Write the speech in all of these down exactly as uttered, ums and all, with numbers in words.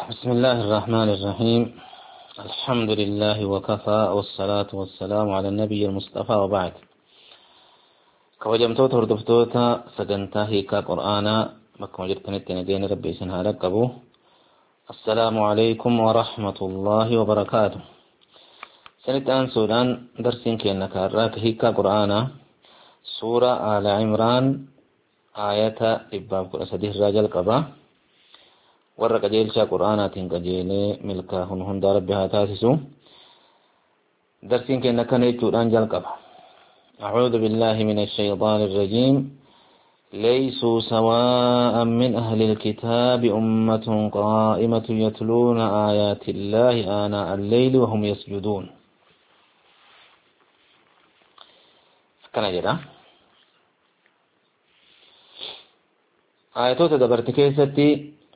بسم الله الرحمن الرحيم. الحمد لله وكفى والصلاة والسلام على النبي المصطفى وبعد. كوجمتوت هردفتوتا سجنتا هيكا قرآنا مكة وجدتني التنجين ربي سنها لقبو. السلام عليكم ورحمة الله وبركاته. سنة آن سودان درسين كينك الراك هيكا قرآنا سورة آل عمران آية إباب قرأسده الراجل قبا warra qajeelcha qur'aanaatiin qajeelee milkaa'uun hunda rabbi haa taasisu. darsiin keenya kana jechuudhaan jalqaba. a'uudhu billahi minash shayxaanir rajiim. laysuu sawaa'an min ahlil kitaabi ummatun qaa'imatun yatluuna aayaati llaahi aanaa'a al-layli wa hum yasjuduun. akkana jedha. aayatoota dabarte keessatti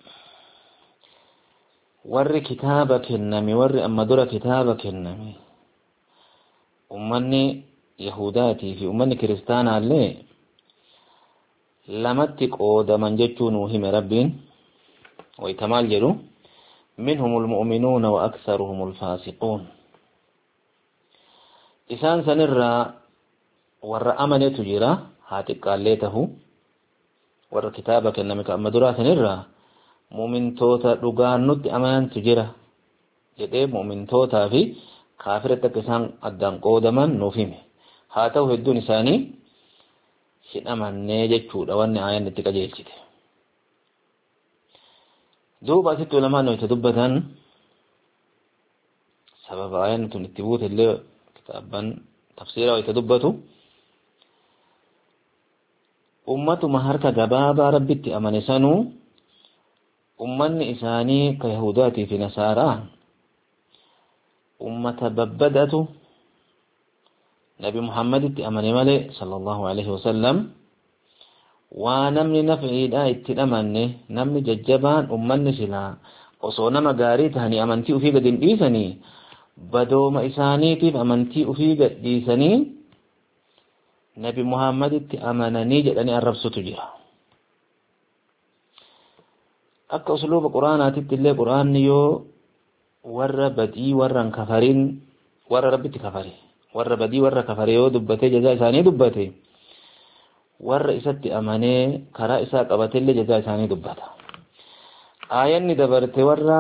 warri kitaaba kenname warri amma dura kitaaba kenname ummanni yahudaatii fi ummanni kiristaanaallee lamatti qoodaman jechuun nuu hime rabbiin. wayta maal jedhu minhumul mu'minuuna wa aktharuhumul faasiquun. isaan sanirraa warra amanetu jira haa xiqqaallee tahu. warra kitaaba kenname ka amma duraa sanirraa mu'mintoota dhugaan nutti amanantu jira jedhee mu'mintootaa fi kaafiratti akka isaan addaan qoodaman nuuf hime. haa ta'u hedduun isaanii hin amannee jechuudha wanni aayaan itti qajeelchite. duuba asitti ulamaan nuti dubbatan sababa aayaan tun itti buute illee kitaaban tafsiira wayita dubbatu ummatuma harka gabaabaa rabbitti amane sanuu ummanni isaanii ka yahudaatii fi nasaaraa ummata babbadatu nabi muhammaditti amane malee sallallahu alaihi wasallam waa namni nafciidhaa itti amanne namni jajjabaan ummanni silaa osoo nama gaarii tahanii amantii ufii gad hin dhiisanii badooma isaaniitiif amantii ufii gad dhiisanii nabi muhammaditti amananii jedhanii arrabsutu jira. akka usluuba quraanaatitti illee quraanni yoo warra badii warra kafarin warra rabbitti kafare warra badii warra kafare yoo dubbate jazaa isaanii dubbate warra isatti amanee karaa isaa qabate illee jazaa isaanii dubbata. aayanni dabarte warra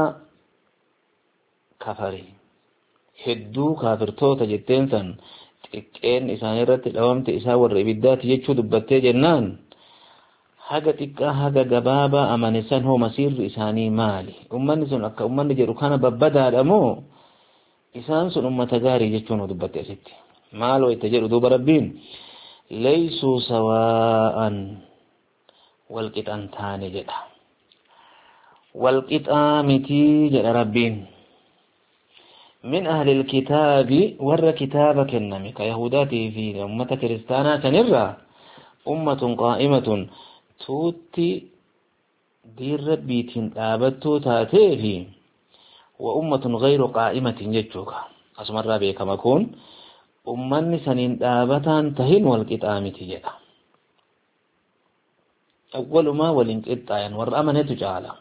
kafare hedduu kafirtoota jetteen san xiqqeen isaanii irratti dhawamte isaa warra ibiddaati jechuu dubbattee jennaan haga xiqqaa haga gabaabaa amane san hoo masiirri isaanii maali? ummanni sun akka ummanni jedhu kana babbadaadha moo isaan sun ummata gaarii jechuun dubbatte asitti. maal wayta jedhu duuba rabbiin laysuu sawaa'an walqixan taane jedha. walqixaa mitii jedha rabbiin. min ahlil kitaabi warra kitaaba kenname ka yahudaatii fi ummata kiristaanaa sanirraa ummatun qaa'imatun tuutti diin rabbiitiin dhaabattuu taatee fi wa ummatun ghayru qaa'imatin jechuudha. asumarraa beekama kun ummanni saniin dhaabataan tahin wal qixaa miti jedha. awwalumaa waliin qixxaayan warra amanetu caala.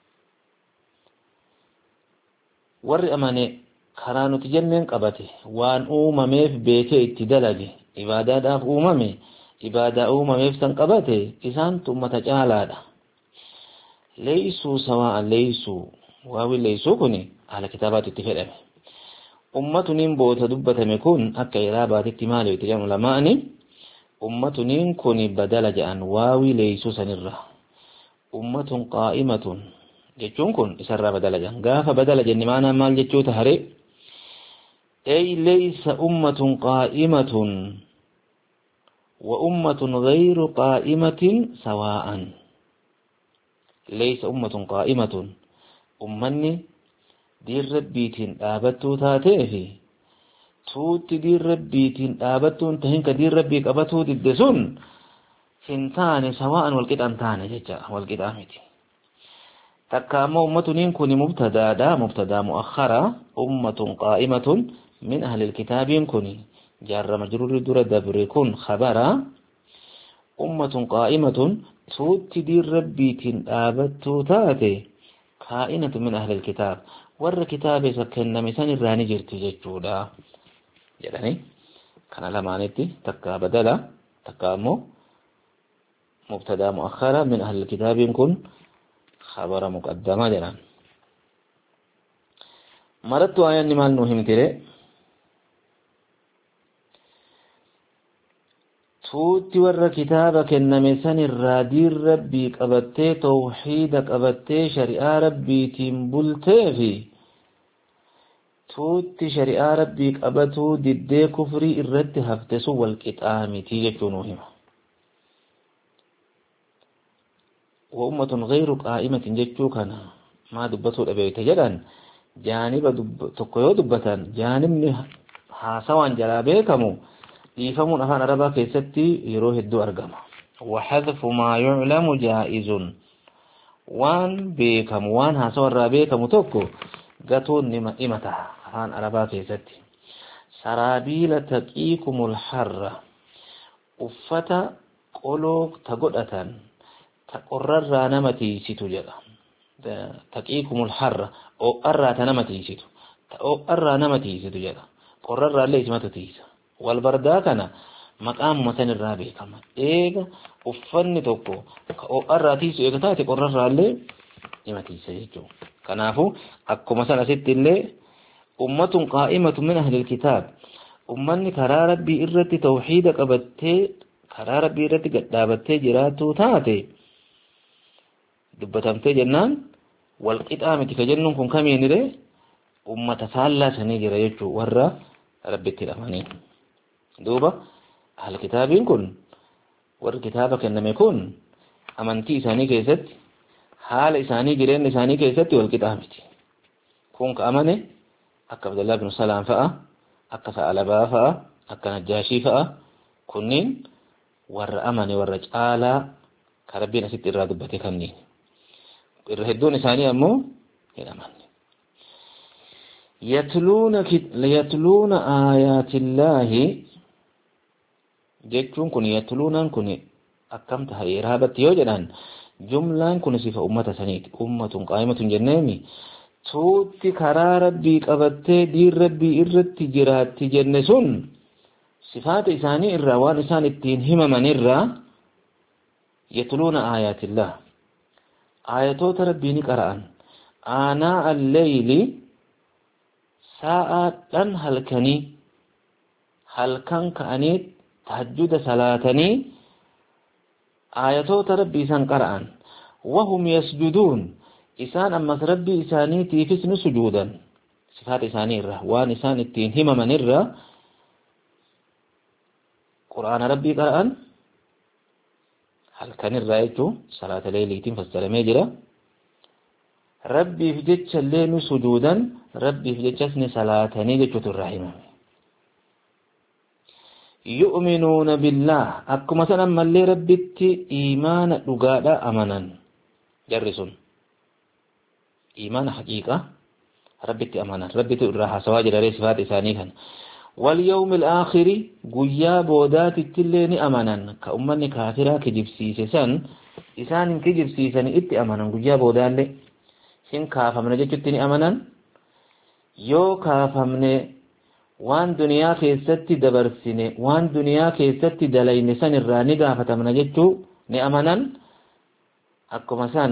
warri amane karaa nuti jenneen qabate waan uumameef beekee itti dalage ibaadaadhaaf uumame ibaadaa uumameef san qabate isaan ummata caalaadha. leeysuu sawaa'an leeysuu waawi leeysuu kuni haala kitaabaatti itti fedhame. ummatuniin boota dubbatame kun akka iraabaatitti maali itti jedhamu lamaani ummatuniin kuni badala jedhan waawi leeysuu sanirra. ummatun qaa'imatun jechuun kun isarraa badala jedhan. gaafa badala jenne maanaan maal jechuu tahare ay laysa ummatun qaa'imatun wa ummatun ghayru qaa'imatin sawaa'an. laysa ummatun qaa'imatun ummanni diin rabbiitiin dhaabattuu taatee fi tuutti diin rabbiitiin dhaabattuun tahin ka diin rabbii qabatuu didde sun hin taane sawaa'an walqixan taane jecha walqixaa miti. takka ammoo ummatuniin kuni mubtadaadha mubtadaa mu'akhara. ummatun qaa'imatun min ahlil kitaabiin kuni جار مجرور دور دبر كن خبرا أمة قائمة توت دير ربي تن آبت تاتي كائنة من أهل الكتاب ور كتاب سكن مثل الراني جرت جتودا يعني كان لما نتي تكا بدلا تكامو مبتدا مؤخرا من أهل الكتاب يكون خبر مقدمة جنا مرت آية نمال نهم تري توتي ور كتابك إنما سن الرادير ربي قبتي توحيدك قبتي شريعة ربي تنبلتي في توتي شريعة ربي قبتو ددي كفري الرد هفتسو والكتامي تيجي نوهم وأمة غير قائمة جتشو كان ما دبتو الأبي تجدان جانب دب تقيو دبتان جانب حاسوان جلابيكمو يفهمون أفان عربا كيستي يروه الدو أرقما وحذف ما يعلم جائز وان بيكم وان هاسو الرابيكم توكو قطون نما إمتها أفان عربا كيستي سرابيل تقيكم الحر أفتا قلوك تقدأة تقرر نمتي سيتو جدا تقيكم الحر أو أرى تنمتي سيتو أو أرى نمتي سيتو جدا قرر ليس ما تتيسا والبردا كان مقام مثل الرابع كما ايغا uffanni tokko ka orraatiisu eega taate qorrarraa illee himatiisa jechuudha. Kanaafuu akkuma sana asitti illee ummatun qaa'imatun min ahlil kitaab ummanni karaa rabbii irratti tawhiida qabattee karaa rabbii irratti gadhaabattee jiraatu taate dubbatamtee jennaan wal qixaa miti ka jennuun kun kamiinire ummata faallaa sanii jira jechuudha warra rabbitti hidhamanii. دوبا أهل الكتابين كن ور كتابك إنما يكون أمانتي إساني كيست حال إساني جرين إساني كيست والكتابتي كون كأمانة أكا عبد الله بن سلام فأ أكا فألبا فأ أكا نجاشي فأ كنين ور أماني ور رجالا كربين أسيت إراد بتي كمنين الرهدون إساني أمو هنا أماني يتلون يتلون آيات الله jechuun kun yatluunaan kun akkamta hariiraabatti yoo jedhan jumlaan kun sifa ummata saniiti ummatun qaa'imatun jenneemi tuutti karaa rabbii qabattee diin rabbii irratti jiraatti jenne sun sifaata isaanii irraa waan isaan ittiin himaman irraa yatluuna aayaatillah aayatoota rabbii ni qara'an aanaa al-layli sa'aadhan halkanii halkan ka'anii tahajjud salatani ayatoota rabbi isan qara'an wahum yasjudun isan amma rabbi isani tiifis nu sujudan sifaat isani irra waan isan ittiin himaman irra qur'aana rabbi qara'an halkan irra jechuun salaata leeliitiin fassaramee jira rabbiif jecha illee nu sujudan rabbiif jechas ni salaatanii jechuutu irraa himame. يؤمنون بالله أكما سنة ملي ربتي إيمان لغادا أمنا جرسون إيمان حقيقة ربتي أمنا ربتي الراحة سواجر عليه صفات إسانيها واليوم الآخر قيا بودات التلين أمنا كأمني كافرة كجب سيسان إسان كجب سيسان إتي أمنا قيا بودات لي سن كافة من جتتني أمنا يو كافة من waan duniyaa keessatti dabarsine waan duniyaa keessatti dalayne san irraa ni gaafatamna jechuu ni amanan akkuma san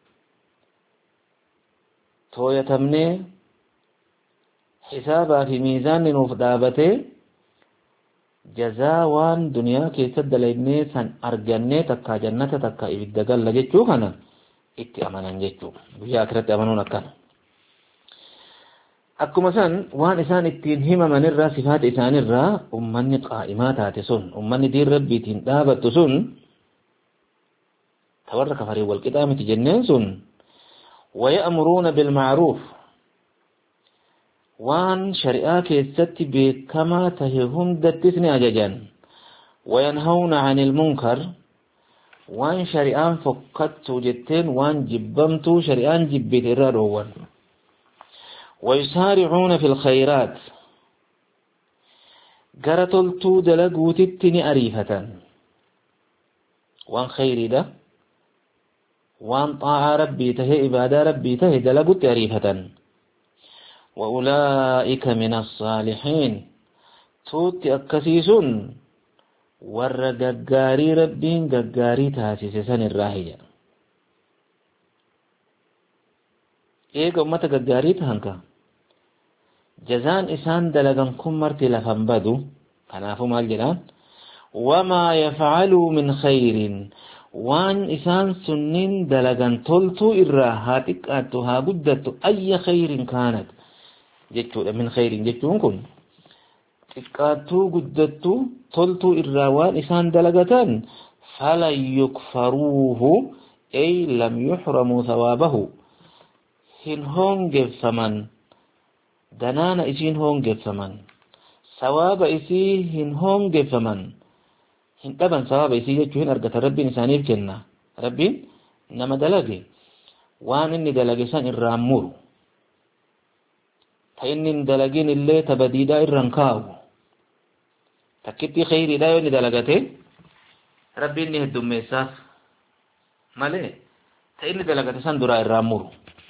tooyatamne hisaabaa fi miizaanni nuuf dhaabate jazaa waan duniyaa keessatti dalayne san arganne takka jannata takka ibidda galla jechuu kana itti amanan jechuu guyyaa akhiratti amanuun akkana. akkuma san waan isaan ittiin himaman irraa sifaata isaan irraa ummanni qaa'imaa taate sun ummanni diin rabbiitiin dhaabattu sun tawarra kafarii wal qixaa miti jenneen sun waya'muruuna bilma'ruuf waan shari'aa keessatti beekamaa tahe hundattis ni ajajan wayanhawna 'anil munkar waan shari'aan fokkattu jetteen waan jibbamtuu shari'aan jibbite irraa dhoowwan ويسارعون في الخيرات قرتلتو دلقوتتني أريفة وان خيري ده وان طاع ربي تهي عبادة ربي تهي دلقت أريفة وأولئك من الصالحين توت أكسيسون ور غغاري ربين غغاري تاسيسن الراهية إيه أمة غغاري تهنكا جزان إسان دلغن كمرت لفنبدو كنافو مال جلان وما يفعلوا من خير وان إسان سنين دلغن تلتو إراهاتك أتوها قدتو أي خير كانت جتو من خير جتو كن تكاتو قدتو تلتو إراوان إسان دلغتان فلا يكفروه أي لم يحرموا ثوابه هن هونج فمن دنانا إسين هونج فمن ثواب إسي هن هونج فمن هن طبعا ثواب إسي جتو هن أرغت ربي نسانيف كنا ربي نما دلغي وان إني دلغي سان إرامور فإني دلغين اللي تبديدا إرانكاو تكتي خيري دا يوني دلغتي ربي إني هدو ميساف مالي فإني دلغتي سان درا إرامور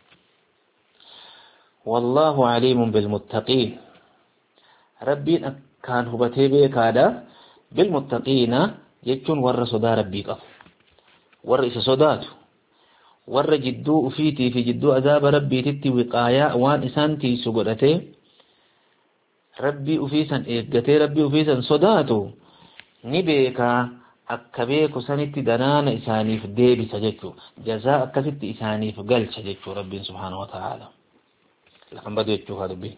والله عليم بالمتقين ربي كان هبتي بيكادا بالمتقين يجون ور صدا ربي قف ور إسا صداتو ور جدو أفيتي في جدو عذاب ربي تتي وقايا وان إسانتي سقرتي ربي أفيسا إيقتي ربي أفيسا صداتو نبيكا أكبيكو سنتي دنان إساني في الديبي سجدتو جزاء أكسيت إساني في قل سجدتو ربي سبحانه وتعالى لكن بدو يتشوها ربي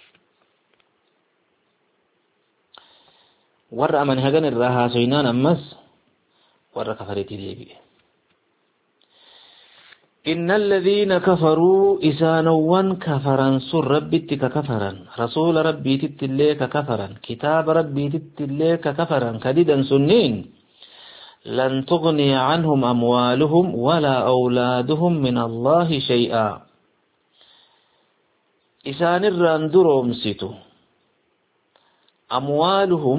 ور أمن هغن الراها سوينان أمس ور كفرتي ديبي إن الذين كفروا إسانوان كفرا سر ربي ككفرا رسول ربي تتليك كفرا كتاب ربي تتليك كفرا كديدا سنين لن تغني عنهم أموالهم ولا أولادهم من الله شيئا إسان الراندروم سيتو أموالهم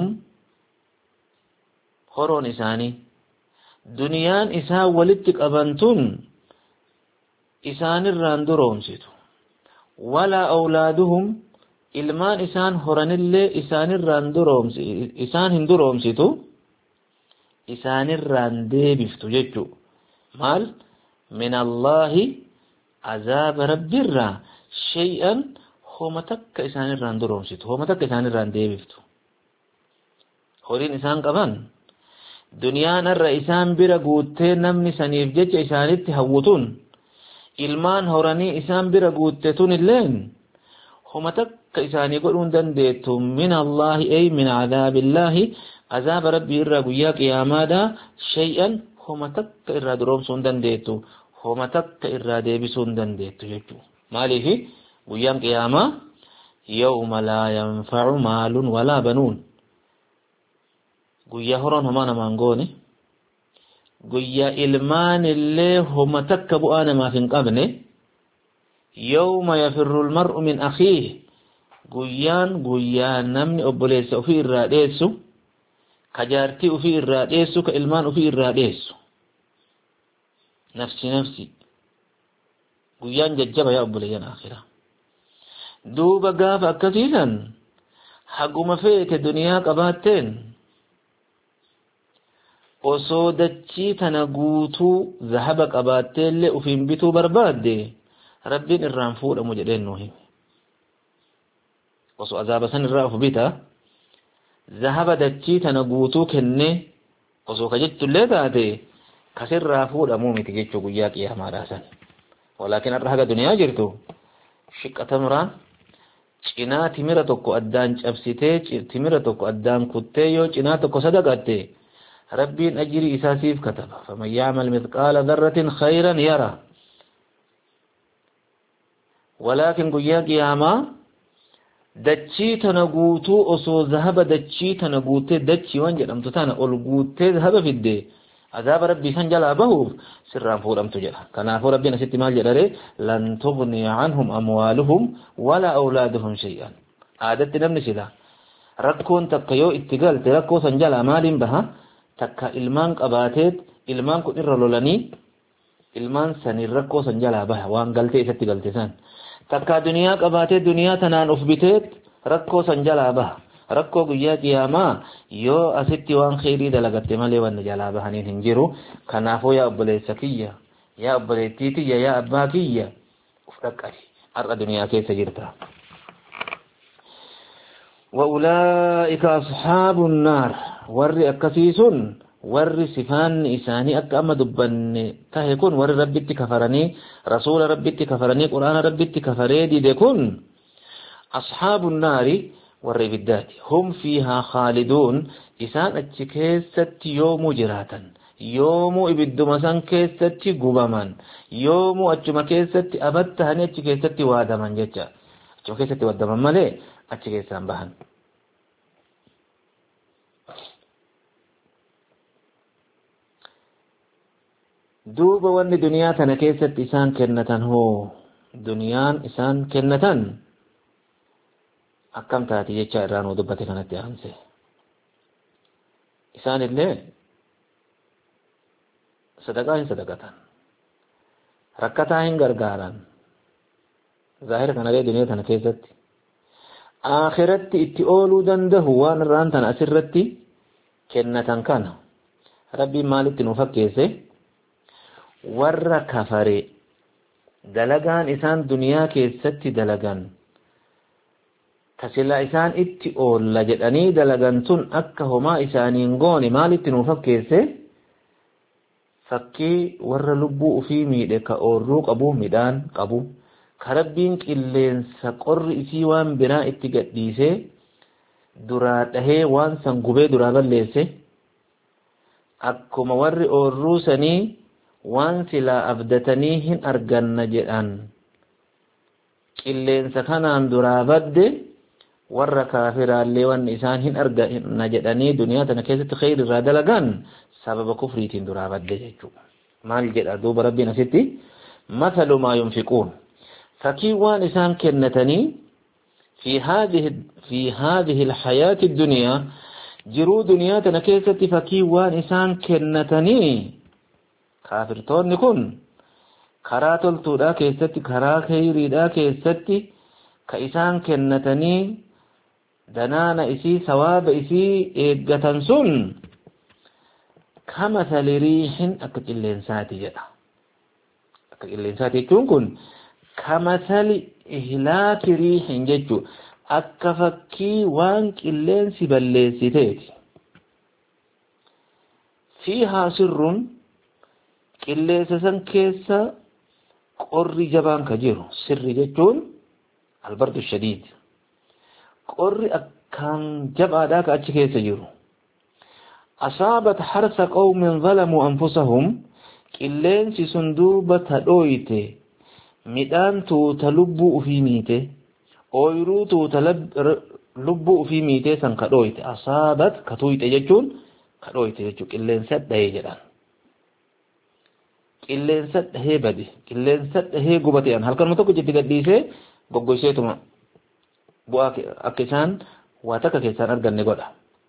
هرون إساني دنيان إسا ولدتك أبنتون إسان الراندروم سيتو ولا أولادهم إلمان إسان هران اللي إسان الراندروم إسان هندروم سيتو إسان الراندي بفتو جيتو مال من الله عذاب رب الرا شيئا هما تك إسان الراندروم سيتو هما تك إسان الراندي بفتو هورين إسان قبان دنيان الرئيسان برا قوتين نمني سنيف جيج إسانيت هوتون ilmaan horanii isaan bira guuttetun illeen homa takka isaanii godhuun dandeettu min Allahi ay min cadaabillahi azaaba rabbii irraa guyyaa qiyaamaadha shay'an homa takka irraa duroomsuu hin dandeettu homa takka irraa deebisuu hin dandeettu jechuu maaliifi guyyaan qiyaamaa yawma laa yanfacu maalun walaa banuun guyyaa horoon homaa namaan goone guyyaa ilmaan illee homa takka bu'aa namaaf hin qabne yawma yafirru almar'u min akhiihi guyyaan guyyaa namni obboleessa ofii irraa dheessu ka jaartii ofii irraa dheessu ka ilmaan ofii irraa dheessu nafsi nafsi guyyaan jajjaba yaa obboleeyyan akhiraa duuba gaafa akkasiisan haguma feete duniyaa qabaatteen osoo dachii tana guutuu zahaba qabaatteellee ufiin bituu barbaadde rabbiin irraan fuudhamu jedheen nuu hime osoo azaaba san irraa of bita zahaba dachii tana guutuu kenne osoo ka jettullee taate kasirraa fuudhamuu miti jechuu guyyaa qiyaamaadhaa san walaakin har'a haga duniyaa jirtu shiqqatamuraan cinaa timira tokko addaan cabsitee timira tokko addaan kuttee yoo cinaa tokko sadaqatte ربين أجري إساسيف كتب فمن يعمل مثقال ذرة خيرا يرى ولكن قيا قياما دتشي تنقوتو أصو ذهب دتشي تنقوتي دتشي وانجل أمتتانا ألقوتي ذهب في الدي عذاب ربي سنجل أبه سرام فور أمتجل كان أفور ربنا ست مال جلالي لن تغني عنهم أموالهم ولا أولادهم شيئا عادت نمني سلا ركون تقيو اتقال تركو سنجل أمال بها takka ilmaan qabaateet ilmaan kun irra lolanii ilmaan sanii rakkoo san jalaa baha waan galtee isatti galte san takka duniyaa qabaatee duniyaa tanaan uf biteet rakkoo san jalaa baha rakkoo guyyaa qiyaamaa yoo asitti waan khairii dalagatte malee wanni jalaa bahaniin hin jiru kanaafuu yaa obboleessa kiyya yaa obboleettii tiyya yaa abbaa kiyya uf dhaqqari har'a duniyaa keessa jirta وأولئك أصحاب النار ور أكسيسون ور صفان إساني أكا أما دبن تهيكون ور ربي كفرني رسول ربي كفرني قرآن ربي كفريدي ديكون أصحاب النار ور بالذات هم فيها خالدون إسان أتشكيست يوم جراتا يوم إبدو مسان كيست قبامان يوم أتشما كيست أبتهني أتشكيست وادمان جتا أتشما كيست وادمان مالي أتشكيستان بهن دوبا واني دنيا تنكيست إسان كنتن هو دنيان إسان كنتن أكم تاتي جيتشا إران ودبتي كانت يانسي إسان اللي صدقاهن صدقتن ركتاهن غرغاران ظاهر كان لي دنيا تنكيست آخرت اتئولو دنده وان ران تن أسرتي كنتن كان ربي مالك نفكيسي warra kafare dalagaan isaan duniyaa keessatti dalagan tasila isaan itti oolla jedhanii dalagan tun akka homaa isaaniin goone maalitti nuuf fakkeesse fakkii warra lubbuu ufii miidhe ka oorruu qabu midhaan qabu ka rabbiin qilleensa qorri isii waan biraa itti gadhiise duraa dhahee waan san gubee duraa balleesse akkuma warri oorruu sanii waan silaa abdatanii hin arganna jedhan qilleensa kanaan duraa badde warra kaafiraallee waan isaan hin arganna jedhanii duniyaa tana keessatti khayr irraa dalagan sababa kufriitiin duraa badde jechuudha maal jedha duuba rabbiin asitti mathalu maa yunfiquun fakkii waan isaan kennatanii fi haadhihi fi haadhihi alhayaati addunyaa jiruu duniyaa tana keessatti fakkii waan isaan kennatanii kaafirtoonni kun karaa toltuudhaa keessatti karaa khayriidhaa keessatti ka isaan kennatanii danaana isii sawaaba isii eeggatan sun kamathali riihin akka qilleensaati jedha akka qilleensaati jechuun kun kamathali ihlaaki riihin jechuu akka fakkii waan qilleensi balleessiteeti fiihaa sirrun qilleensa san keessa qorri jabaan ka jiru sirri jechuun albardu shadiid qorri akkaan jabaadhaa ka achi keessa jiru asaabat harsa qawmin zalamuu anfusahum qilleensi sun duuba ta dhooyte midhaan tuuta lubbuu ufii miite ooyruu tuuta lubbuu ufii miite san ka dhooyte asaabat ka tuuyte jechuun ka dhooyte jechuu qilleensa dhahee jedhan qilleensa dhahee bade qilleensa dhahee gubate an halkanuma tokko jetti gadhiisee goggoyseetuma bu'aa akka isaan waa takka keessaan arganne godha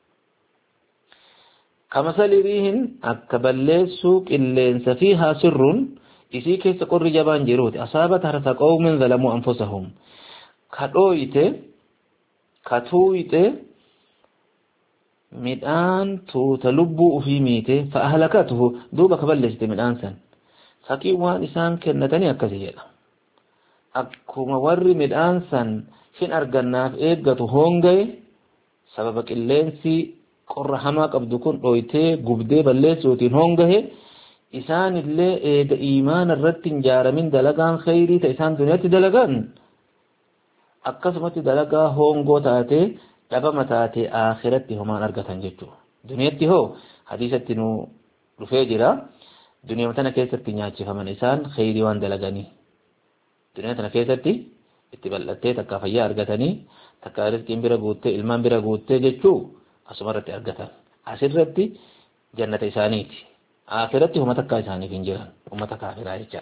kamasali riihin akka balleessuu qilleensa fiihaa sirrun isii keessa qorri jabaan jiruuti asaabat harsa qawmin zalamuu anfusahum ka dhooyte ka tuuyte midhaan tuuta lubbuu ufii miite fa ahlakatuhu duuba ka balleessite midhaan san fakkii waan isaan kennatanii akkasii jedha akkuma warri midhaan san hin argannaaf eeggatu hongaye sababa qilleensi qorra hamaa qabdu kun dhooytee gubdee balleessuutiin hongahe isaan illee eega iimaana irratti hin jaaramin dalagaan khayrii ta isaan duniyaatti dalagan akkasumatti dalagaa hongoo taate dhabama taate akhiratti homaan argatan jechuudha duniyaatti hoo hadiisatti nu dhufee jira duniyaa tana keessatti nyaachifaman isaan khayrii waan dalaganii duniyaa tana keessatti itti bal'attee takka fayyaa argatanii takka rizqiin bira guuttee ilmaan bira guuttee jechuu asumarratti argatan asirratti jannata isaaniiti akhiratti homa takka isaaniif hin jiran ummata kaafiraa jecha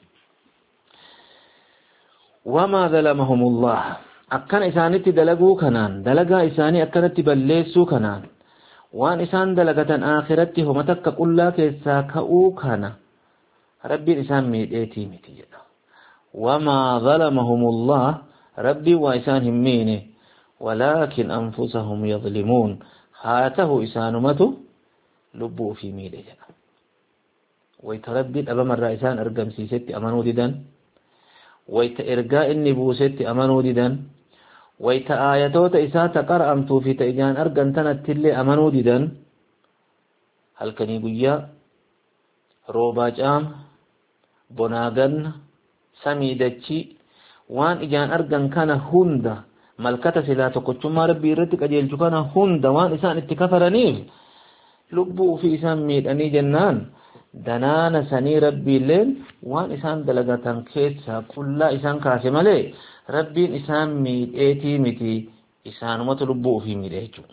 wama zalamahumullah akkana isaanitti dalaguu kanaan dalagaa isaanii akkanatti balleessuu kanaan waan isaan dalagatan akhiratti homa takka qullaa keessaa ka'uu kana ربي إسان ميدئتي متي وما ظلمهم الله ربي وإسان همينه ولكن أنفسهم يظلمون هاته إسان متو لبوا في ميدئ ويتربي أبا مرة إسان أرقم سيست أمنوا ديدان ويتإرقاء النبوست أمنوا ديدان ويتآياتوت إسان تقرأمتو في تإجان أرقم تنتلي أمنوا ديدان هل كان يقول روبا جام بناغن سميدتشي وان إجان أرقم كان هندا ملكة سلا تقوشما ربي رتك أجيل كان هندا وان إسان اتكفرنيف لبوا في إسان ميد أني جنان دنانا سني ربي لين وان إسان دلغتان كيتسا كل إسان كاسمالي ربي إسان ميد إيتي ميتي إسان مطلبوا في ميد إيجو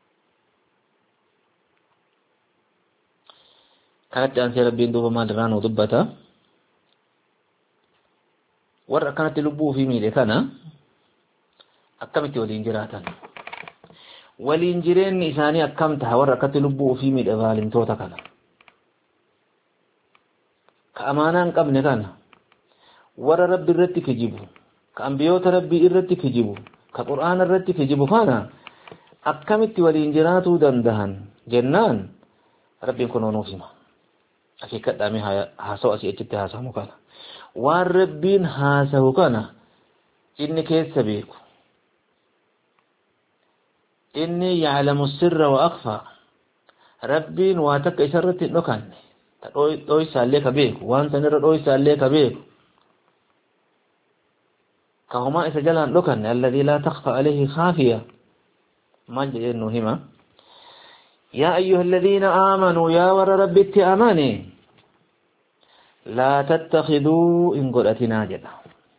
كانت جانسي ربي دوبا مالران ودبتا ورأ كانت لبوا في ميد كان أكمت ولين جراتا ولين جرين إساني أكمتها ورأ كانت لبوا في ميد أبالين توتا كان كأمانان قبل كان ورا ربي الرتي كجيبو كأنبيوت ربي الرتي كجيبو كقرآن الرتي كجيبو كان أكمت والإنجرات دندهن جنان ربي كنونو فيما أكيد دامي هاسو أسي أجت هاسو مكان والربين هاسو كان إني كيس سبيكو إني يعلم السر وأخفى ربين واتك إسرت نكان دوي سالي كبيك وان تنر دوي سالي كبيك كهما إسجلان لكن الذي لا تخفى عليه خافية ما جاء هما يا أيها الذين آمنوا يا ور ربي اتأماني لا تتخذوا إن قلتنا جدا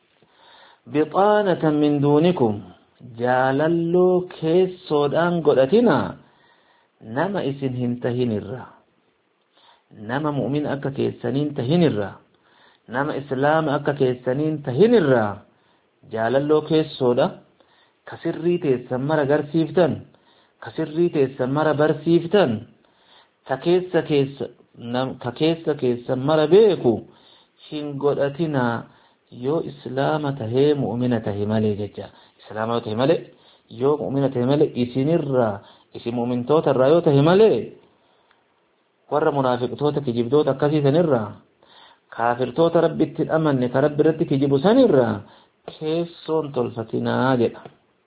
بطانة من دونكم جاللو كيس سودان قلتنا نما إسن هنتهين الرّ nama mu'min akka keessaniin tahinirra nama islaam akka keessaniin tahinirra jaalalloo keessoodha kasirrii teessan mara garsiiftan kasirrii teessan mara barsiiftan ta keessa keessa ta keessa keessan mara beeku hin godhatina yoo islaama tahee mu'mina tahe malee jecha islaama tahe malee yoo mu'mina tahe malee isinirra isin mu'mintoota irraa yoo tahe malee warra munaafiqtoota kijibdoota akkasii sanirraa kaafirtoota rabbitti amanne ka rabbi irratti kijibu sanirraa keessoon tolfatinaa jedha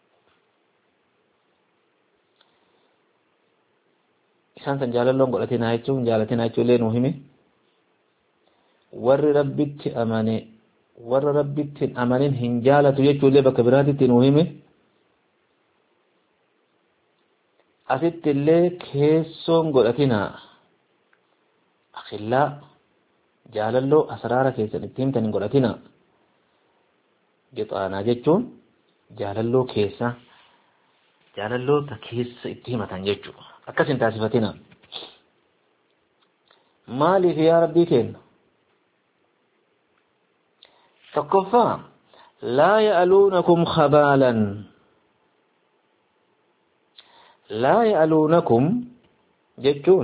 isaan san jaalalloon godhatinaa jechuun jaalatinaa jechuullee nuu hime warri rabbitti amane warra rabbitti amanin hin jaalatu jechuullee bakka biraatitti nuu hime asitti illee keessoon godhatinaa أخلاء جاللو أسرار كيسن التيم تنين قرأتنا جطانا جتون جاللو كيسا جاللو تكيس التيمة تنججو أكسن تاسفتنا مالي في يا ربي كين تقفا لا يألونكم خبالا لا يألونكم جتون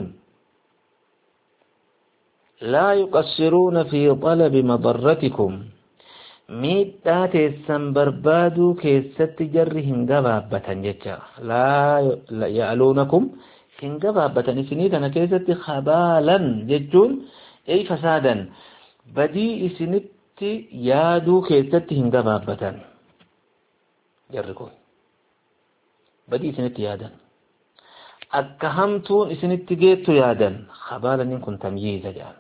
لا يقصرون في طلب مضرتكم ميدات السنبربادو كيست جرهم قبابة جتا لا يعلونكم هن قبابة سنيتنا كيست خبالا جتون أي فسادا بدي سنت يادو كيست هن قبابة جركون بدي سنت يادا أكهمتون سنت جيتو يادا خبالا إنكم تمييز جان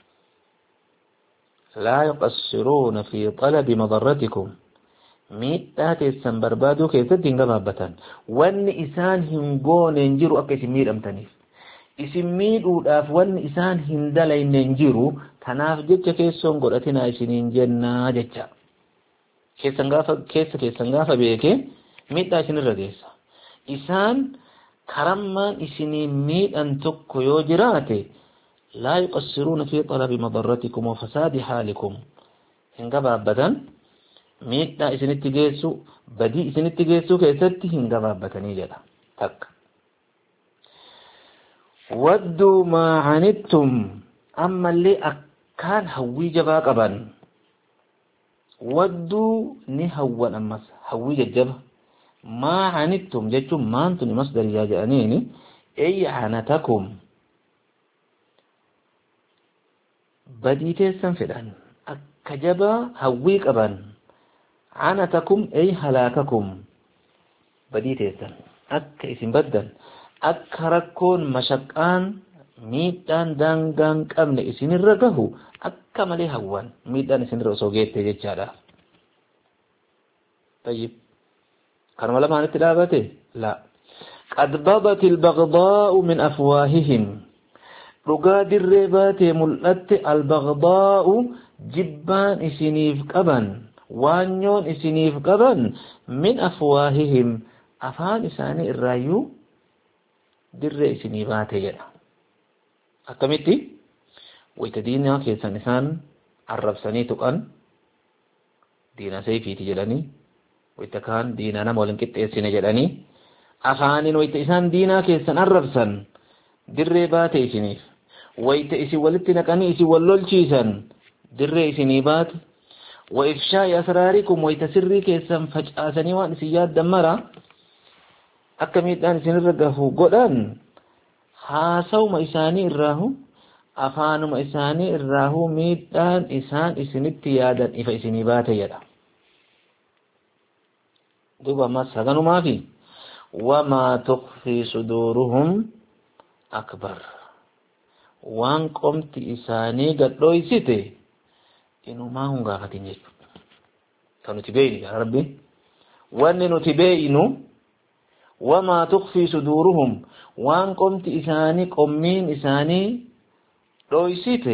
لا يقصرون في طلب مضرتكم ميتات السنبربادو كيست هنغبابة وان إسان هنغون ينجروا أكا اسمير أمتنيف اسمير أولاف وان إسان هندلين ينجروا تناف جتش كيسون قرأتنا إسنين جنة جتش كيسان غافة كيس كيسان غافة بيكي ميتا إسن الرقيس إسان كرمان إسنين ميت أن تكو يوجراتي لا يقصرون في طلب مضرتكم وفساد حالكم هنغبا أبدا ميتا إسن التجيسو بدي إسن التجيسو كيستي هنغبا أبدا نيجدا تك ودوا ما عنتم أما اللي كان هوي جبا قبن ودوا نهوان أمس هوي جبا ما عنتم جتم ما أنتم مصدر يا جانيني أي عنتكم بديتيسن فدان أكجبا هوي قبن عنتكم أي هلاككم بديتيسن أك اسم بدن أك ركون مشقان ميدان دانغان قبل اسم الرقه أك ملي هوان ميدان اسم الرسوغيت تجيجادا طيب كان ولا معنى تلابته لا قد بضت البغضاء من أفواههم رقاد الربات ملأت البغضاء جبان اسنيف قبن وانيون اسنيف قبن من أفواههم أفان إساني الرايو در اسنيفات يلا أكمتي ويتدينا كيسان إسان عرب سنيتك أن دينا سيفي تجلني ويتكان دينا نمولن كت إسني جلني أفان ويتإسان دينا كيسان عرب سن در بات اسنيف ويت إسي ولتنا كاني إسي ولول شيسان در اسنيفات وإفشاء أسراركم ويتسري كيسان فجأسني وان سياد دمرا أكميدان سنرقه قدان حاسو ما إساني الراهو أفانو ما إساني الراهو ميدان إسان إسنتي يادا إفا إسني باتا يدا دوبا ما سغنو ما في وما تخفي صدورهم أكبر وان قمت إساني قد رويسيتي إنو ما هم غافتين جيب كانوا تبيني يا ربي واننو تبينو وما تخفي صدورهم وان قمت إساني قمين إساني رويسيتي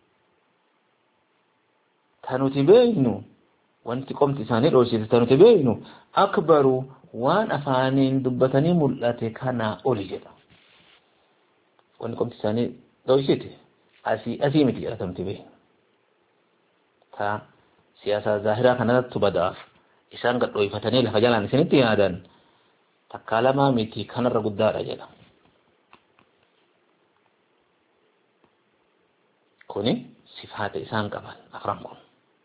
كانوا تبينو وانت قمت إساني رويسيتي كانوا تبينو أكبر وان أفانين دبتني ملأتي كان أولي جدا وان قمت إساني رويسيتي أسي أسيمتي أتم تبين تا سياسة ظاهرة كانت تبدأ إسان قد رويفتني لفجالان سنتي هذا تكالما ميتي كان الرقدار أجلا كوني صفات إسان قبل أفرمكم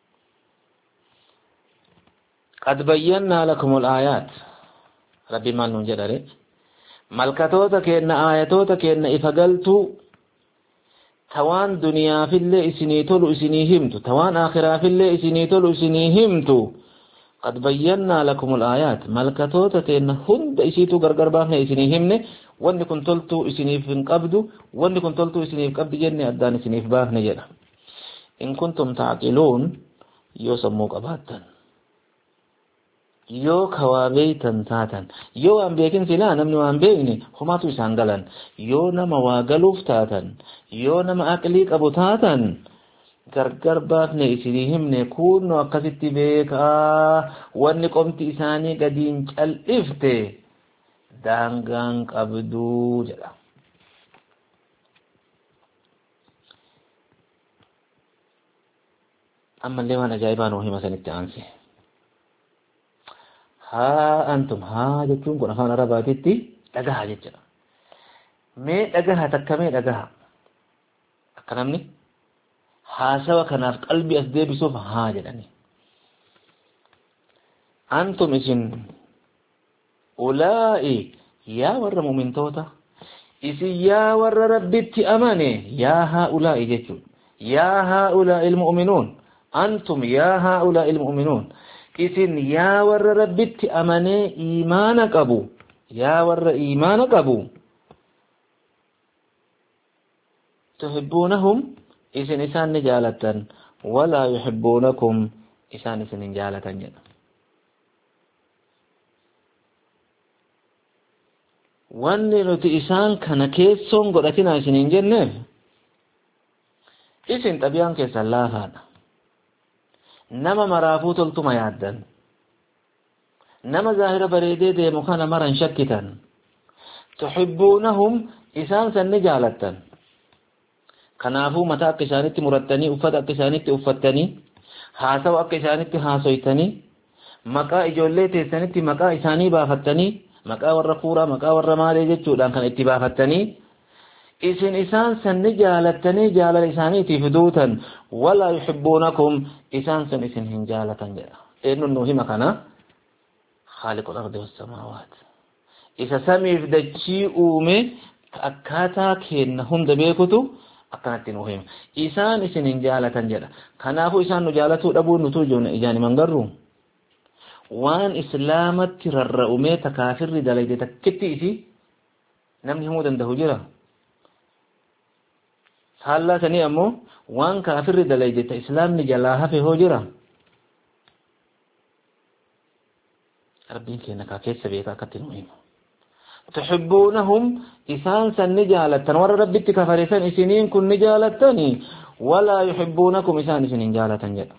قد بينا لكم الآيات ربي مال نجدر ملكتوتا كأن آياتوتا كأن إفقلتو توان دنيا في اللي إسني تلو إسني همتو توان آخرة في اللي إسني تلو إسني همتو قد بينا لكم الآيات ملكتوتا كأن هند إسيتو غرغر باهنا إسني همني واني كنتلتو إسني في قبدو واني كنتلتو إسني في قبد جنة أدان إسني في باهنا جنة إن كنتم تعقلون يسموك أباتا yoo kawaabeeytan taatan yoo waan beekin silaa namni waan beekne homaatu isaan galan yoo nama waa galuuf taatan yoo nama aqlii qabu taatan gargar baafne isinii himne kunno akkasitti beekaa wanni qomti isaanii gadiin cal'ifte daangaan qabduu jedha ammallee waan ajaa'ibaa nuu hima sanitti aanse ها أنتم ها جتون كنا فانا رباتي دغها جتنا مي دغها تكمي دغها أكنمني ها سوا كنا في قلبي أسدي بسوف ها جدني أنتم إسن أولئي يا ور مؤمن توتا إسي يا ور ربتي أماني يا هؤلاء جتون يا هؤلاء المؤمنون أنتم يا هؤلاء المؤمنون إذن يا ور ربت أمني إيمان قبو يا ور إيمان قبو تحبونهم إذن إسان نجالة ولا يحبونكم إسان إسان نجالة جنا واني نتي إسان كان كيسون قرأتنا إسان جنة إسان تبيان كيسان لا هذا nama maraafuu toltuma yaaddan nama zaahira bareedee deemu kana maran shakkitan tuhibbuunahum isaan san ni jaalattan kanaafuu mataa akka isaanitti murattanii uffata akka isaanitti uffattanii haasawa akka isaanitti haasoytanii maqaa ijoollee teessanitti maqaa isaanii baafattanii maqaa warra fuuraa maqaa warra maalee jechuudhaan kan itti baafattanii إسن إسان سن جالتني جال لساني تفدوتا ولا يحبونكم إسان سن إسن هنجالة جدا إنه النوهي مكانا خالق الأرض والسماوات إذا سمي فدتشي أومي أكاتا كين هم دبيكتو أكانت نوهيم إسان إسن هنجالة جدا كنافو إسان نجالتو أبو نتوجون إجاني منقروا وان إسلامت تررؤمي تكافر دلائد تكتي إسي نمني همو دنده جرا حالا سني أمو وان كافر دلائد إسلام نجلاها في هجرا ربين كينا كاكيس سبيكا كتنوهم تحبونهم إسان سن نجالة ور ربي تكفرسان إسنين كن نجالتني ولا يحبونكم إسان إسنين جالة جدا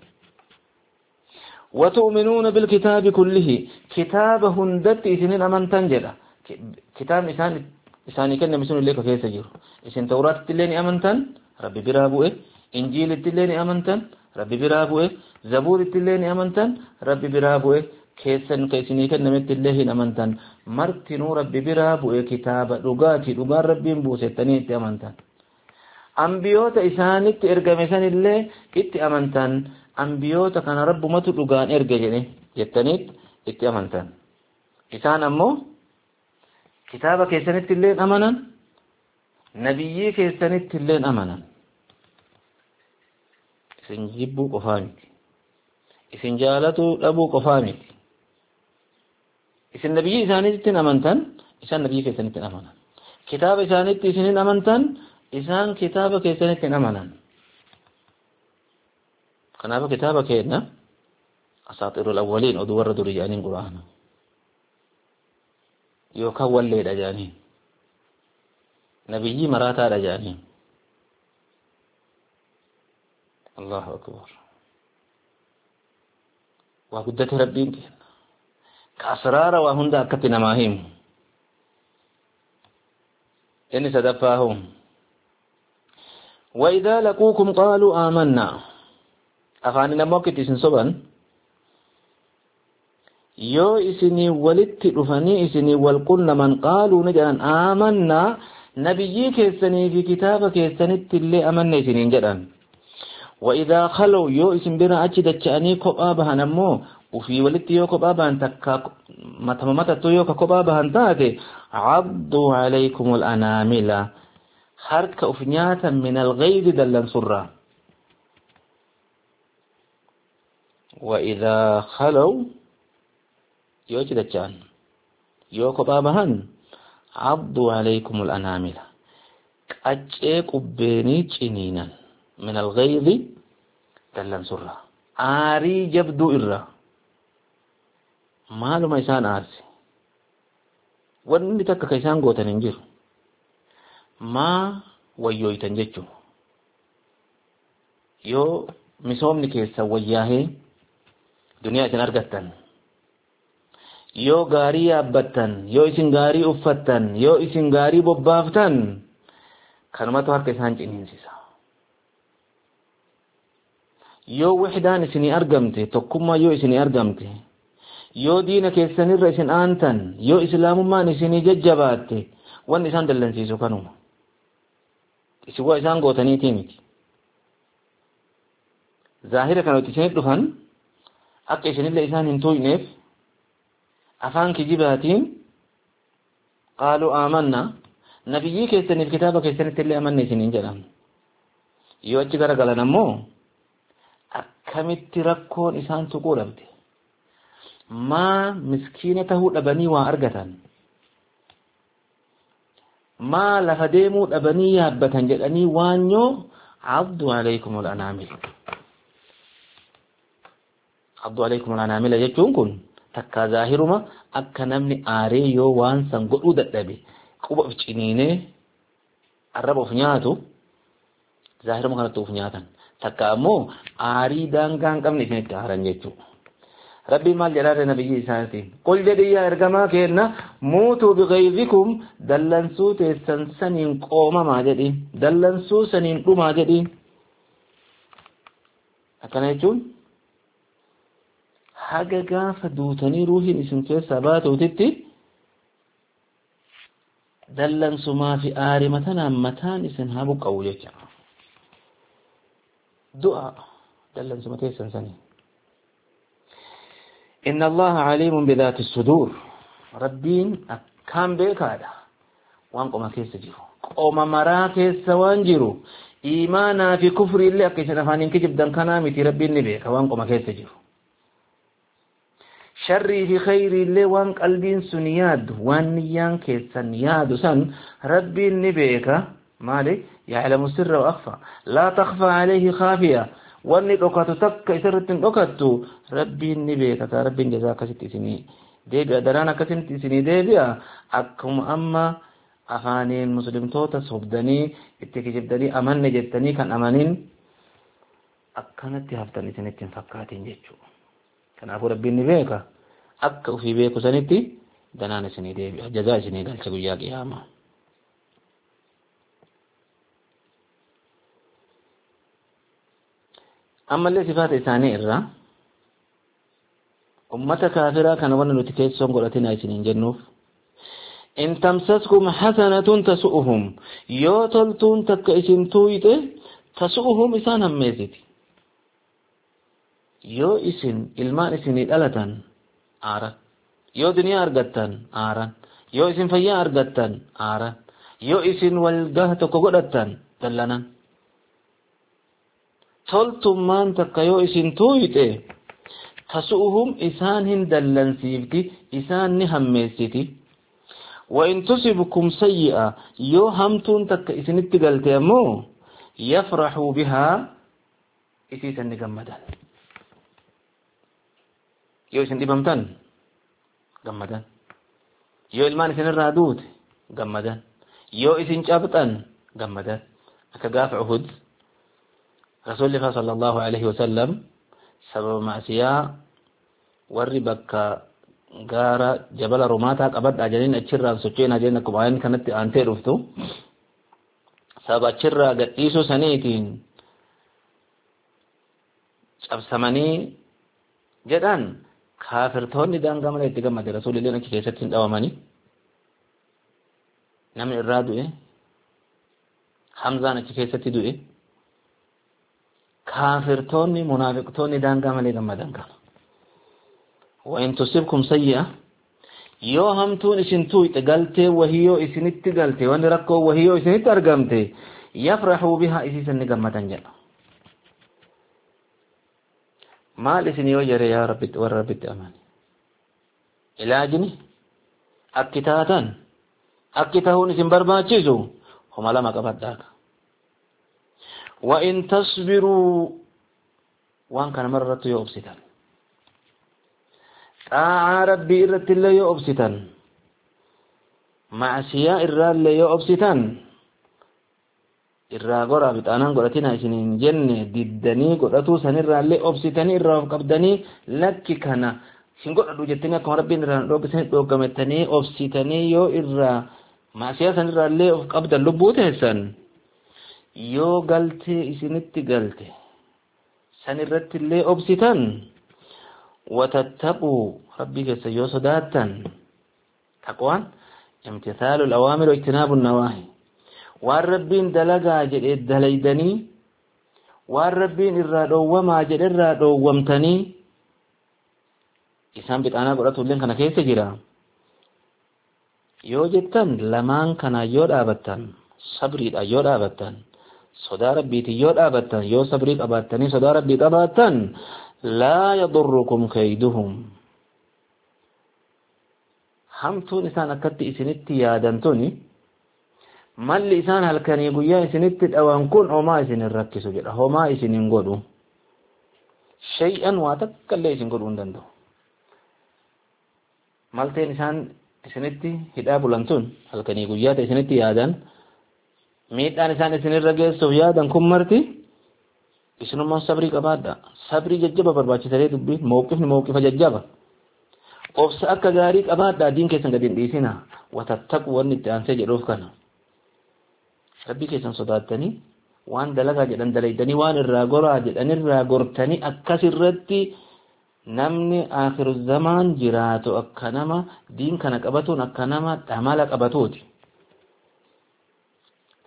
وتؤمنون بالكتاب كله كتاب هندت إسنين أمن تنجدا كتاب إسان إساني كنا مسنون لك كيف سجر إسن توراة تلين أمنتن ربي برابوه إنجيل تلين أمنتن ربي برابوه زبور تلين أمنتن ربي برابوه كيسن كيسني كنا متلين أمنتن مرتنو ربي برابوه كتاب رغاتي رغار ربي بوستني أمنتن أنبيوت إسانت إرقمسان الله إت أمنتن أنبيوت كان رب متو رغان إرقجني يتنيت إت أمنتن إسان أمو كتابة كيسانت اللين أمنا نبيي كيسانت اللين أمنا إسن جبو قفامت إسن جالتو أبو قفامت إسن نبيي إسانت أمنتن إسان نبيي كيسانت أمنا كتابة إسانت إسنين أمنتن إسان كتابة كيسانت أمنا كنابة كتابة كينا أساطير الأولين أدور دريانين قرآن yookaan walleedha jedhanii nabiyyi maraataadha jedhanii Allahu akbar waa guddate rabbiin kenna ka asraara waa hunda akkatti namaa himu inni sadaffaahu وإذا لقوكم قالوا آمنا أفاني نموكت إسن صبا yoo isinii walitti dhufanii isinii wal qunnaman qaaluu ni jedhan aamannaa nabiyyii keessanii fi kitaaba keessanitti illee amanna isiniin jedhan وإذا خلوا yoo isin bira achi dacha'anii kophaa bahan ammoo ufii walitti yoo kophaa bahan takka matama matattu yoo ka kophaa bahan taate عضوا عليكم الأنامل harka uf nyaatan min الغيظ dallan surraa وإذا خلوا yoo ci dachaan yoo kophaa bahan عضوا عليكم الأنامل qaccee qubbeenii ciniinan من الغيظ dallan surra aarii jabduu irra maaluma isaan aarse wanni takka ka isaan gootan hin jiru maa wayyooytan jechuu yoo misoomni keessa wayyaahee duniyaa isin argattan yoo gaarii yaabbattan yoo isin gaarii uffattan yoo isin gaarii bobbaaftan kanumatu harka isaan ciniinsisa yoo wixdaan isinii argamte tokkummaa yoo isinii argamte yoo diina keessanirra isin aantan yoo islaamummaan isinii jajjabaatte wanni isaan dallansiisu kanuma isin waa isaan gootaniitii miti zaahira kanatti isinit dhufan akka isinillee isaan hin tuyneef afaan kijibaatiin qaaluu aamanna nabiyyii keessaniif kitaaba keessanitti illee amanne isiniin jedhan yoo achi garagalan ammoo akkamitti rakkoon isaan tuquu dhabde maa miskiina tahuu dhabanii waa argatan maa lafa deemuu dhabanii yaabbatan jedhanii waanyoo عضوا عليكم الأنامل عضوا عليكم الأنامل jechuun kun takka zaahiruma akka namni aaree yoo waan san godhuu dadhabe quba of ciniinee arraba of nyaatu zaahiruma kanatti of nyaatan takka ammoo aarii daangaa hin qabne isinitti aaran jechuudha rabbi maal jedhaa nabiyyi isaatiin qul jedhi yaa ergamaa keenna muutuu bighayzikum dallansuu teessan saniin qoomamaa jedhi dallansuu saniin dhumaa jedhi akkana jechuun haga gaafa duutanii ruuhiin isin keessaa baatuutitti دلن سما في آر متنا متان اسن هابو قوجك دعاء دلن سما تيسن سني إن الله عليم بذات الصدور ربين أكام بيك هذا وانكم كيس جيرو قوم مرا كيس وانجرو إيمانا في كفر اللي أكيسنا فانين كجب دان كنامتي ربين نبيك وانكم كيس جيرو شري في خير اللي وان قلبين سنياد وان نيان كيسن ياد سن ربين نبيك مالي يعلم السر وأخفى لا تخفى عليه خافية وان دكاتو تك يسرتن دكاتو ربين نبيك تا ربين جزاك ست سني ديبي أدرانا كسنت سني ديبي أكم أما أفانين مسلم توتا صبدني اتكي جبدني أمان نجدتني كان أمانين أكانت هفتني سنتين فكاتين جيتشو كان أبو ربي نبيك أكا في بيكو سنتي دنانا سني ديبي جزاء سني قال شكو يا قيامة أما اللي صفات إساني إرّا أمة كافرة كان وانا نتكيس سنقلتنا سنين جنوف إن تمسسكم حسنة تسؤهم يوتلتون تكئسن تويت تسؤهم إسان هميزت يو إسن إلمان إسن الألتان آرا يو دنيا أرغتان آرا يو إسن فيا أرغتان آرا يو إسن والقه تقودتان دلنا تلتم من تكيو إسن تويت تسؤهم إسان هندلن سيبتي إسان نهميزتي وإن تصبكم سيئة يو همتون تك إسنت قلت أمو يفرحوا بها إسيسا نقمدا يو إسن إبامتان قمدا يو إلمان إسن الرادود قمدا يو إسن شابتان قمدا أكقاف عهد رسول الله صلى الله عليه وسلم سبب معسيا ورّي بكا غارا جبل روماتا قبض أجلين أجرّا سوچين أجلين كباين كانت أنتي رفتو سبب أجرّا قد إيسو سنيتين شاب سماني جدان كافر توني دان قامل اتقام مدى رسول الله نكي كيستين دواماني نمي إرادو إيه حمزة نكي كيستي دو إيه كافر توني منافق توني دان قامل اتقام مدى قام وإن تصيبكم سيئة يو همتون إسن تويت قلت وهيو إسنت قلت وان ركو وهيو إسنت أرقمت يفرحوا بها إسيسا نقمة جل ما لسن يوجر يا رب ورب الأمان علاجني أكتاتان أكتاهون إسن برباچيزو هم لما قبط داك وإن تصبروا وان كان مرة يوبستان طاعة ربي إرت الله يؤبستان معسياء إرى الله يؤبستان إرى قرى بتانان قرأتنا إسنين جنة ددني قرأتو سن إرى الله أبستاني إرى قبدني لك كنا سنقول أدو جتنا كما ربي إرى ربسان دوغمتني أبستاني يو إرى معسياء سن إرى الله قبد اللبوت هسان يو قلت إسنت قلت سن إرت الله أبستان وتتقوا ربك سيو صداتا تقوان امتثال الأوامر واجتناب النواهي والربين دلقا جد دليدني والربين الرادو وما جد الرادو ومتني إسان بتانا قرأتو لين كان كيس جرا يو جتن لمان كان يود آبتن صبريد أيود آبتن صدا ربيتي يود آبتن يو صبريد آبتني صدا ربيت آبتن لا يضركم كيدهم همتون إسان أكدت إسنتي يادنتوني مال إسان هلكني قويا إسنتي الأوان كون أو ما إسن الركسو جدا هو ما إسن ينقودو شيئا واتك اللي إسن قدون دندو مالتين إسان إسنتي هدابو لنتون هلكني قويا إسنتي يادن ميتان إسان إسن الركسو يادن كم مرتي إسنما صبري قبادا صبري ججبا برباچي تري دبي موقف موقف ججبا obsa akka gaarii qabaadhaa diin keessan gadi hin dhiisina watattaqu wanni itti aansee jedhuuf kana rabbii keessan sodaattanii waan dalagaa jedhan dalaydanii waan irraa goraa jedhan irraa gortanii akkas irratti namni akhiru zamaan jiraatu akka nama diin kana qabatuun akka nama dhamala qabatuuti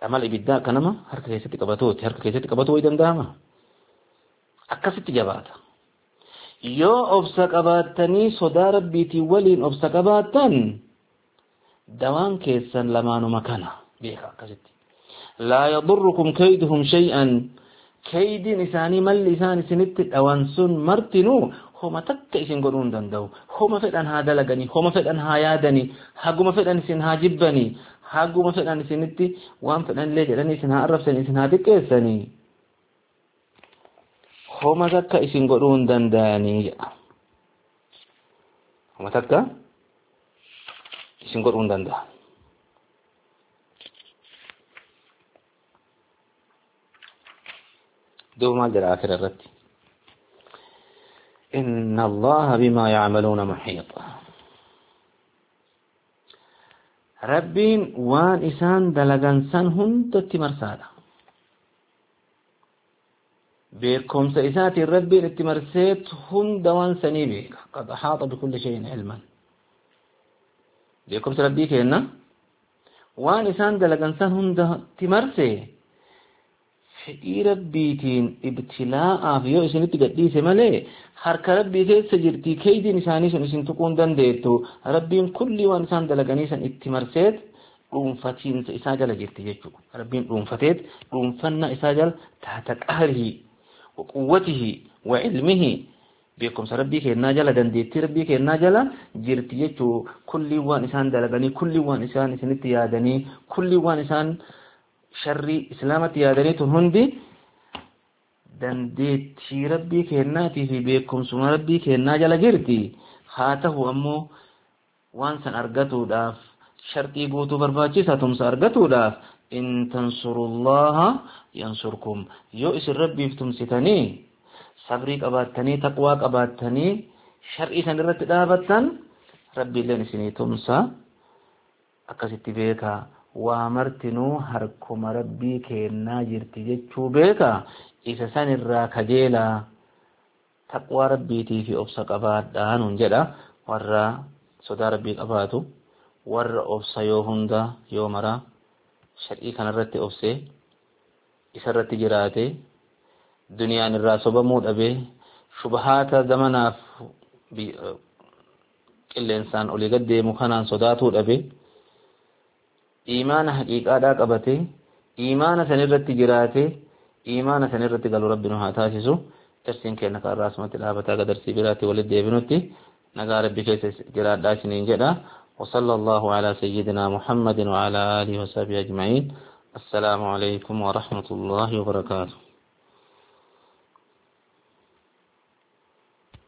amal ibiddaa kanama harka keessatti qabatuuti harka keessatti qabatuu way danda'ama akkasitti jabaata yoo obsa qabaatanii sodaa rabbiitiin waliin obsa qabaatan dawaan keessan lamaanuma kana beeka akkasitti laa yadurrukum kayduhum shay'an kaydin isaanii malli isaan isinitti dhawan sun martinuu homa takka isin godhuu hin danda'u homa fedhan haa dalaganii homa fedhan haa yaadanii haguma fedhan isin haa jibbanii haguma fedhan isinitti waan fedhan illee jedhanii isin haa arrabsanii isin haa xiqqeessanii homa takka isin godhuu hin danda'anii jedha homa takka isin godhuu hin danda'an دوما maal jedha akhira irratti إن الله بما يعملون محيط ربين وان إسان دلغان سن هندت مرسادا بكم سيسات الربين اتمرسيت هند وان سنيبك قد أحاط بكل شيء علما بكم سربيك هنا وان إسان دلغان سن هندت مرسي fedhii rabbiitiin ibtilaa'aaf yoo isinitti gadhiise malee harka rabbii keessa jirtii keeydiin isaanii sun isin tuquu hin dandeettu rabbiin kulli waan isaan dalaganii san itti marseet dhuunfatiinsa isaa jala jirti jechuudha rabbiin dhuunfateet dhuunfanna isaa jala taata qahrihi wa quwwatihi wa ilmihi beekumsa rabbii kennaa jala dandeettii rabbii kennaa jala jirti jechuu kulli waan isaan dalaganii kulli waan isaan isinitti yaadanii kulli waan isaan sharri islaamatti yaadaniitun hundi dandeettii rabbii kennaatii fi beekumsuma rabbii kennaa jala jirti haa ta'u ammoo waan san argatuudhaaf shartii guutuu barbaachisa tumsa argatuudhaaf in tansurullaha yansurkum yoo isin rabbiif tumsitanii sabrii qabaattanii taqwaa qabaattanii shar'ii san irratti dhaabattan rabbiilleen isinii tumsa akkasitti beekaa waa martinuu harkuma rabbii kennaa jirti jechuu beeka isa san irraa kajeelaa taqwaa rabbiitii fi obsa qabaadhaa nuun jedha warra sodaa rabbii qabaatu warra obsa yoo hunda yoo mara shar'ii kanarratti obse isarratti jiraate duniyaan irraa sobamuu dhabe shubahaata zamanaaf qilleensaan olii gad deemu kanaan sodaatuu dhabe إيمان حقيقة دا قبته إيمان سنرت جراته إيمان سنرت قالوا ربنا هاتاسسو ترسين كأنك الرأس متلابتا قدر سبيراتي ولد ديبنوتي نقا ربي كيس جرات داشنين جدا وصلى الله على سيدنا محمد وعلى آله وصحبه أجمعين السلام عليكم ورحمة الله وبركاته